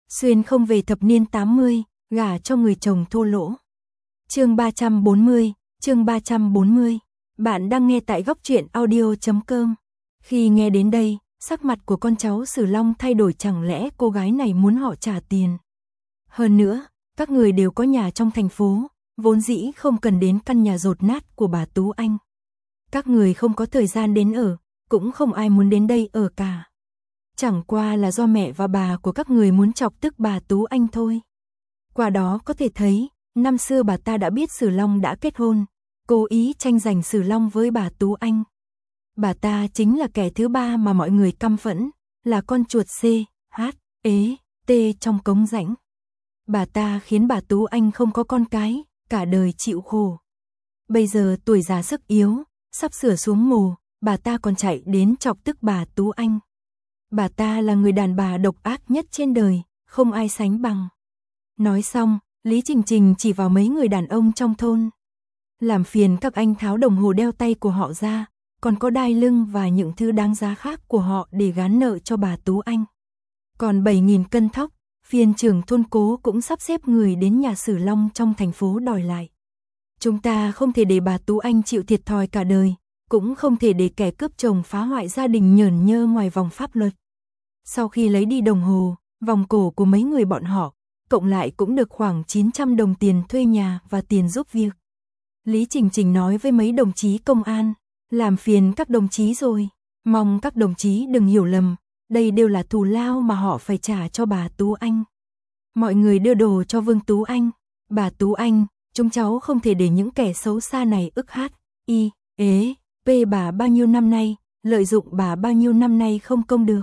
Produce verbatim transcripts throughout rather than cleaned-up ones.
Xuyên không về thập niên tám mươi, gả cho người chồng thô lỗ. Chương ba trăm bốn mươi, chương ba trăm bốn mươi. Bạn đang nghe tại góc truyện audio chấm com. Khi nghe đến đây, sắc mặt của con cháu Sử Long thay đổi, chẳng lẽ cô gái này muốn họ trả tiền. Hơn nữa, các người đều có nhà trong thành phố, vốn dĩ không cần đến căn nhà dột nát của bà Tú Anh. Các người không có thời gian đến ở, cũng không ai muốn đến đây ở cả. Chẳng qua là do mẹ và bà của các người muốn chọc tức bà Tú Anh thôi. Qua đó có thể thấy, năm xưa bà ta đã biết Sử Long đã kết hôn, cố ý tranh giành Sử Long với bà Tú Anh. Bà ta chính là kẻ thứ ba mà mọi người căm phẫn, là con chuột C, H, ế, T trong cống rãnh. Bà ta khiến bà Tú Anh không có con cái, cả đời chịu khổ. Bây giờ tuổi già sức yếu, sắp sửa xuống mồ, bà ta còn chạy đến chọc tức bà Tú Anh. Bà ta là người đàn bà độc ác nhất trên đời, không ai sánh bằng. Nói xong, Lý Trình Trình chỉ vào mấy người đàn ông trong thôn. Làm phiền các anh tháo đồng hồ đeo tay của họ ra, còn có đai lưng và những thứ đáng giá khác của họ để gán nợ cho bà Tú Anh. Còn bảy nghìn cân thóc, phiên trưởng thôn Cố cũng sắp xếp người đến nhà Sử Long trong thành phố đòi lại. Chúng ta không thể để bà Tú Anh chịu thiệt thòi cả đời, cũng không thể để kẻ cướp chồng phá hoại gia đình nhởn nhơ ngoài vòng pháp luật. Sau khi lấy đi đồng hồ, vòng cổ của mấy người bọn họ, cộng lại cũng được khoảng chín trăm đồng tiền thuê nhà và tiền giúp việc. Lý Trình Trình nói với mấy đồng chí công an, làm phiền các đồng chí rồi, mong các đồng chí đừng hiểu lầm, đây đều là thù lao mà họ phải trả cho bà Tú Anh. Mọi người đưa đồ cho Vương Tú Anh, bà Tú Anh, chúng cháu không thể để những kẻ xấu xa này ức hát, y, ế, p bà bao nhiêu năm nay, lợi dụng bà bao nhiêu năm nay không công được.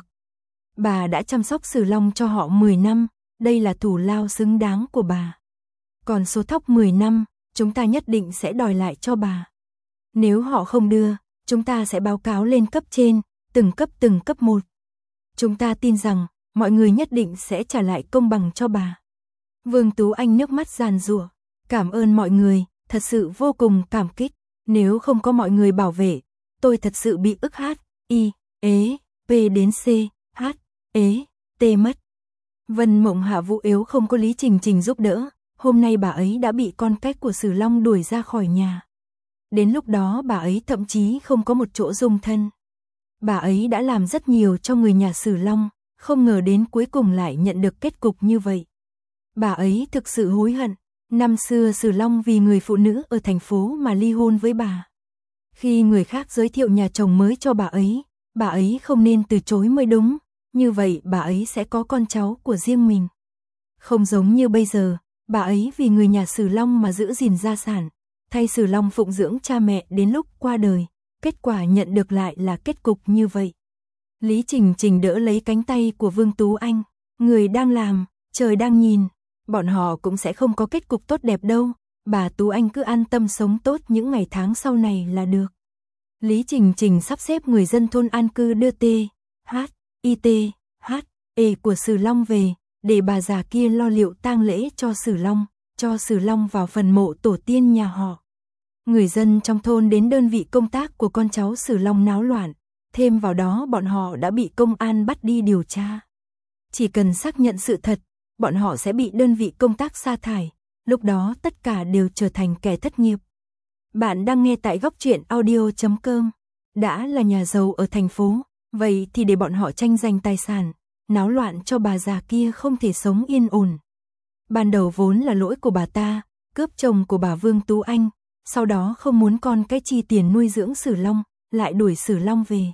Bà đã chăm sóc Sử Long cho họ mười năm, đây là thù lao xứng đáng của bà. Còn số thóc mười năm, chúng ta nhất định sẽ đòi lại cho bà. Nếu họ không đưa, chúng ta sẽ báo cáo lên cấp trên, từng cấp từng cấp một. Chúng ta tin rằng, mọi người nhất định sẽ trả lại công bằng cho bà. Vương Tú Anh nước mắt giàn giụa, cảm ơn mọi người, thật sự vô cùng cảm kích. Nếu không có mọi người bảo vệ, tôi thật sự bị ức hát, y, ế, p đến c, h, ế, t mất. Vân Mộng Hạ Vũ yếu không có Lý Trình Trình giúp đỡ, hôm nay bà ấy đã bị con cách của Sử Long đuổi ra khỏi nhà. Đến lúc đó bà ấy thậm chí không có một chỗ dung thân. Bà ấy đã làm rất nhiều cho người nhà Sử Long, không ngờ đến cuối cùng lại nhận được kết cục như vậy. Bà ấy thực sự hối hận, năm xưa Sử Long vì người phụ nữ ở thành phố mà ly hôn với bà. Khi người khác giới thiệu nhà chồng mới cho bà ấy, bà ấy không nên từ chối mới đúng, như vậy bà ấy sẽ có con cháu của riêng mình. Không giống như bây giờ, bà ấy vì người nhà Sử Long mà giữ gìn gia sản, thay Sử Long phụng dưỡng cha mẹ đến lúc qua đời, kết quả nhận được lại là kết cục như vậy. Lý Trình Trình đỡ lấy cánh tay của Vương Tú Anh, người đang làm, trời đang nhìn, bọn họ cũng sẽ không có kết cục tốt đẹp đâu, bà Tú Anh cứ an tâm sống tốt những ngày tháng sau này là được. Lý Trình Trình sắp xếp người dân thôn an cư đưa T, H, I T, H, E của Sử Long về, để bà già kia lo liệu tang lễ cho Sử Long, cho Sử Long vào phần mộ tổ tiên nhà họ. Người dân trong thôn đến đơn vị công tác của con cháu Sử Long náo loạn, thêm vào đó bọn họ đã bị công an bắt đi điều tra. Chỉ cần xác nhận sự thật, bọn họ sẽ bị đơn vị công tác sa thải, lúc đó tất cả đều trở thành kẻ thất nghiệp. Bạn đang nghe tại góc truyện audio chấm com. Đã là nhà giàu ở thành phố, vậy thì để bọn họ tranh giành tài sản, náo loạn cho bà già kia không thể sống yên ổn. Ban đầu vốn là lỗi của bà ta, cướp chồng của bà Vương Tú Anh, sau đó không muốn con cái chi tiền nuôi dưỡng Sử Long, lại đuổi Sử Long về.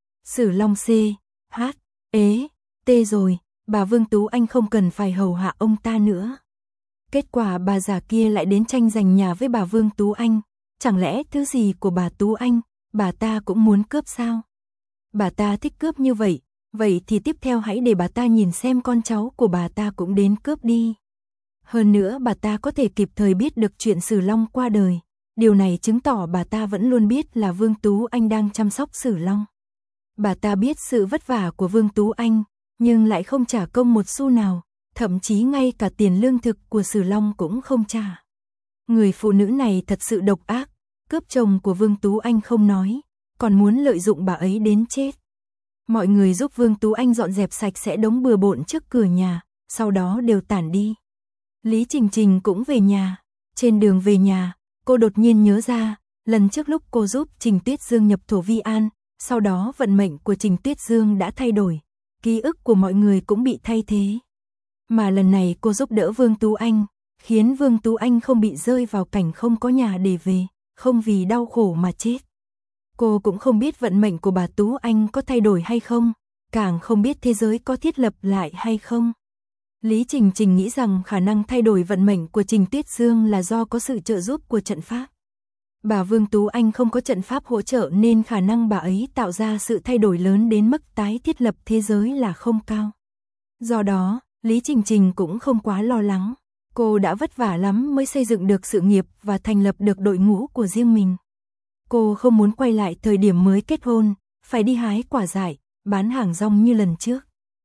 Sử Long C, H, ế, T rồi, bà Vương Tú Anh không cần phải hầu hạ ông ta nữa. Kết quả bà già kia lại đến tranh giành nhà với bà Vương Tú Anh, chẳng lẽ thứ gì của bà Tú Anh, bà ta cũng muốn cướp sao? Bà ta thích cướp như vậy, vậy thì tiếp theo hãy để bà ta nhìn xem con cháu của bà ta cũng đến cướp đi. Hơn nữa bà ta có thể kịp thời biết được chuyện Sử Long qua đời, điều này chứng tỏ bà ta vẫn luôn biết là Vương Tú Anh đang chăm sóc Sử Long. Bà ta biết sự vất vả của Vương Tú Anh, nhưng lại không trả công một xu nào, thậm chí ngay cả tiền lương thực của Sử Long cũng không trả. Người phụ nữ này thật sự độc ác, cướp chồng của Vương Tú Anh không nói, còn muốn lợi dụng bà ấy đến chết. Mọi người giúp Vương Tú Anh dọn dẹp sạch sẽ đống bừa bộn trước cửa nhà, sau đó đều tản đi. Lý Trình Trình cũng về nhà. Trên đường về nhà, cô đột nhiên nhớ ra, lần trước lúc cô giúp Trình Tuyết Dương nhập thổ vi an, sau đó vận mệnh của Trình Tuyết Dương đã thay đổi, ký ức của mọi người cũng bị thay thế. Mà lần này cô giúp đỡ Vương Tú Anh, khiến Vương Tú Anh không bị rơi vào cảnh không có nhà để về, không vì đau khổ mà chết. Cô cũng không biết vận mệnh của bà Tú Anh có thay đổi hay không, càng không biết thế giới có thiết lập lại hay không. Lý Trình Trình nghĩ rằng khả năng thay đổi vận mệnh của Trình Tuyết Dương là do có sự trợ giúp của trận pháp. Bà Vương Tú Anh không có trận pháp hỗ trợ nên khả năng bà ấy tạo ra sự thay đổi lớn đến mức tái thiết lập thế giới là không cao. Do đó, Lý Trình Trình cũng không quá lo lắng. Cô đã vất vả lắm mới xây dựng được sự nghiệp và thành lập được đội ngũ của riêng mình. Cô không muốn quay lại thời điểm mới kết hôn, phải đi hái quả dại, bán hàng rong như lần trước.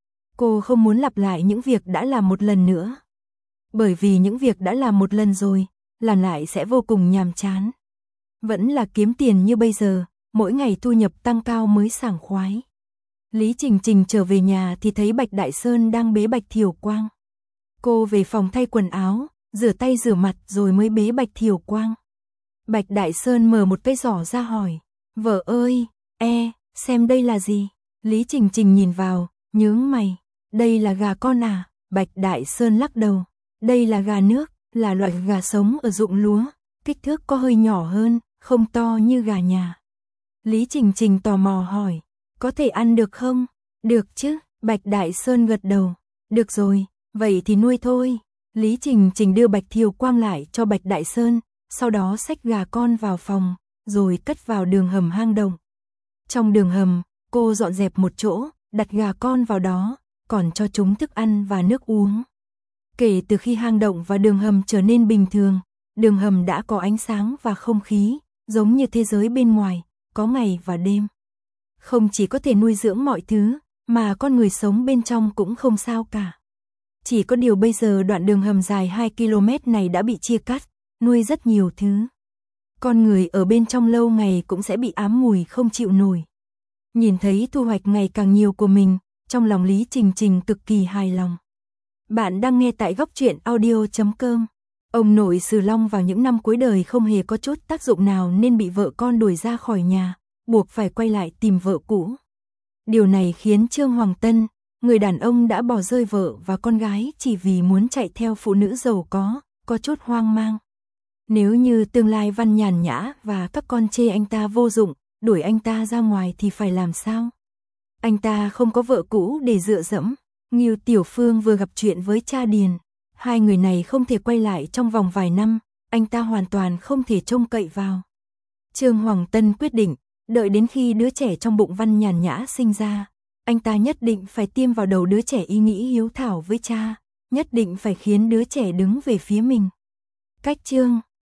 Cô không muốn lặp lại những việc đã làm một lần nữa. Bởi vì những việc đã làm một lần rồi, làm lại sẽ vô cùng nhàm chán. Vẫn là kiếm tiền như bây giờ, mỗi ngày thu nhập tăng cao mới sảng khoái. Lý Trình Trình trở về nhà thì thấy Bạch Đại Sơn đang bế Bạch Thiều Quang. Cô về phòng thay quần áo, rửa tay rửa mặt rồi mới bế Bạch Thiều Quang. Bạch Đại Sơn mở một cái giỏ ra hỏi, vợ ơi, e, xem đây là gì? Lý Trình Trình nhìn vào, nhướng mày, đây là gà con à? Bạch Đại Sơn lắc đầu, đây là gà nước, là loại gà sống ở ruộng lúa, kích thước có hơi nhỏ hơn, không to như gà nhà. Lý Trình Trình tò mò hỏi, có thể ăn được không? Được chứ, Bạch Đại Sơn gật đầu, được rồi, vậy thì nuôi thôi. Lý Trình Trình đưa Bạch Thiều Quang lại cho Bạch Đại Sơn, sau đó xách gà con vào phòng, rồi cất vào đường hầm hang động. Trong đường hầm, cô dọn dẹp một chỗ, đặt gà con vào đó, còn cho chúng thức ăn và nước uống. Kể từ khi hang động và đường hầm trở nên bình thường, đường hầm đã có ánh sáng và không khí, giống như thế giới bên ngoài, có ngày và đêm. Không chỉ có thể nuôi dưỡng mọi thứ, mà con người sống bên trong cũng không sao cả. Chỉ có điều bây giờ đoạn đường hầm dài hai ki lô mét này đã bị chia cắt, nuôi rất nhiều thứ. Con người ở bên trong lâu ngày cũng sẽ bị ám mùi không chịu nổi. Nhìn thấy thu hoạch ngày càng nhiều của mình, trong lòng Lý Trình Trình cực kỳ hài lòng. Bạn đang nghe tại góc truyện audio chấm com. Ông nội Sử Long vào những năm cuối đời không hề có chút tác dụng nào nên bị vợ con đuổi ra khỏi nhà, buộc phải quay lại tìm vợ cũ. Điều này khiến Trương Hoàng Tân, người đàn ông đã bỏ rơi vợ và con gái chỉ vì muốn chạy theo phụ nữ giàu có, có chút hoang mang. Nếu như tương lai Văn nhàn nhã và các con chê anh ta vô dụng, đuổi anh ta ra ngoài thì phải làm sao? Anh ta không có vợ cũ để dựa dẫm. Ngưu Tiểu Phương vừa gặp chuyện với cha Điền. Hai người này không thể quay lại trong vòng vài năm, anh ta hoàn toàn không thể trông cậy vào. Trương Hoàng Tân quyết định, đợi đến khi đứa trẻ trong bụng Văn nhàn nhã sinh ra, anh ta nhất định phải tiêm vào đầu đứa trẻ ý nghĩ hiếu thảo với cha, nhất định phải khiến đứa trẻ đứng về phía mình. Cách chương